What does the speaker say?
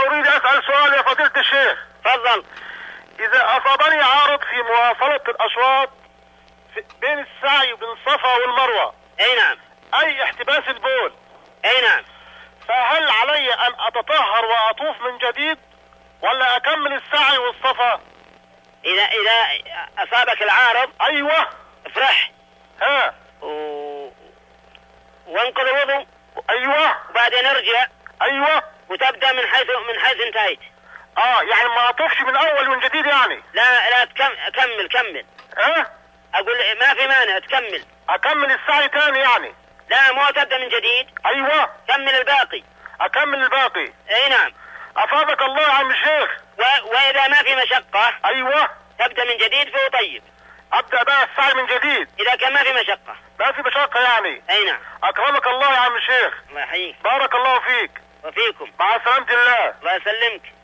أريد أسأل سؤال يا فضيلة الشيخ. تفضل. إذا أصابني عارض في مواصلة الأشواط بين السعي بين الصفا والمروة. أي نعم. أي احتباس البول. أي نعم. فهل علي أن أتطهر وأطوف من جديد ولا أكمل السعي والصفا؟ إذا أصابك العارض. أيوة. افرح. ها. وانقض الوضوء. أيوة. وبعدين ارجع. أيوة. وتبدأ من حيث انتهيت. يعني ما أطوفش من أول من جديد يعني. لا كمل. ها. أقول ما في مانع تكمل. أكمل السعي تاني يعني. لا مو تبدأ من جديد. أيوة. كمل الباقي. أكمل الباقي. أي نعم. أفادك الله يا عم الشيخ. وإذا ما في مشقة. أيوة. تبدأ من جديد فهو طيب. أبدأ بقى السعي من جديد. إذا كان ما في مشقة. ما في مشقة يعني. أي نعم. أكرمك الله يا عم الشيخ. الله يحييك. بارك الله فيك. وفيكم. مع سلامة الله. الله يسلمك.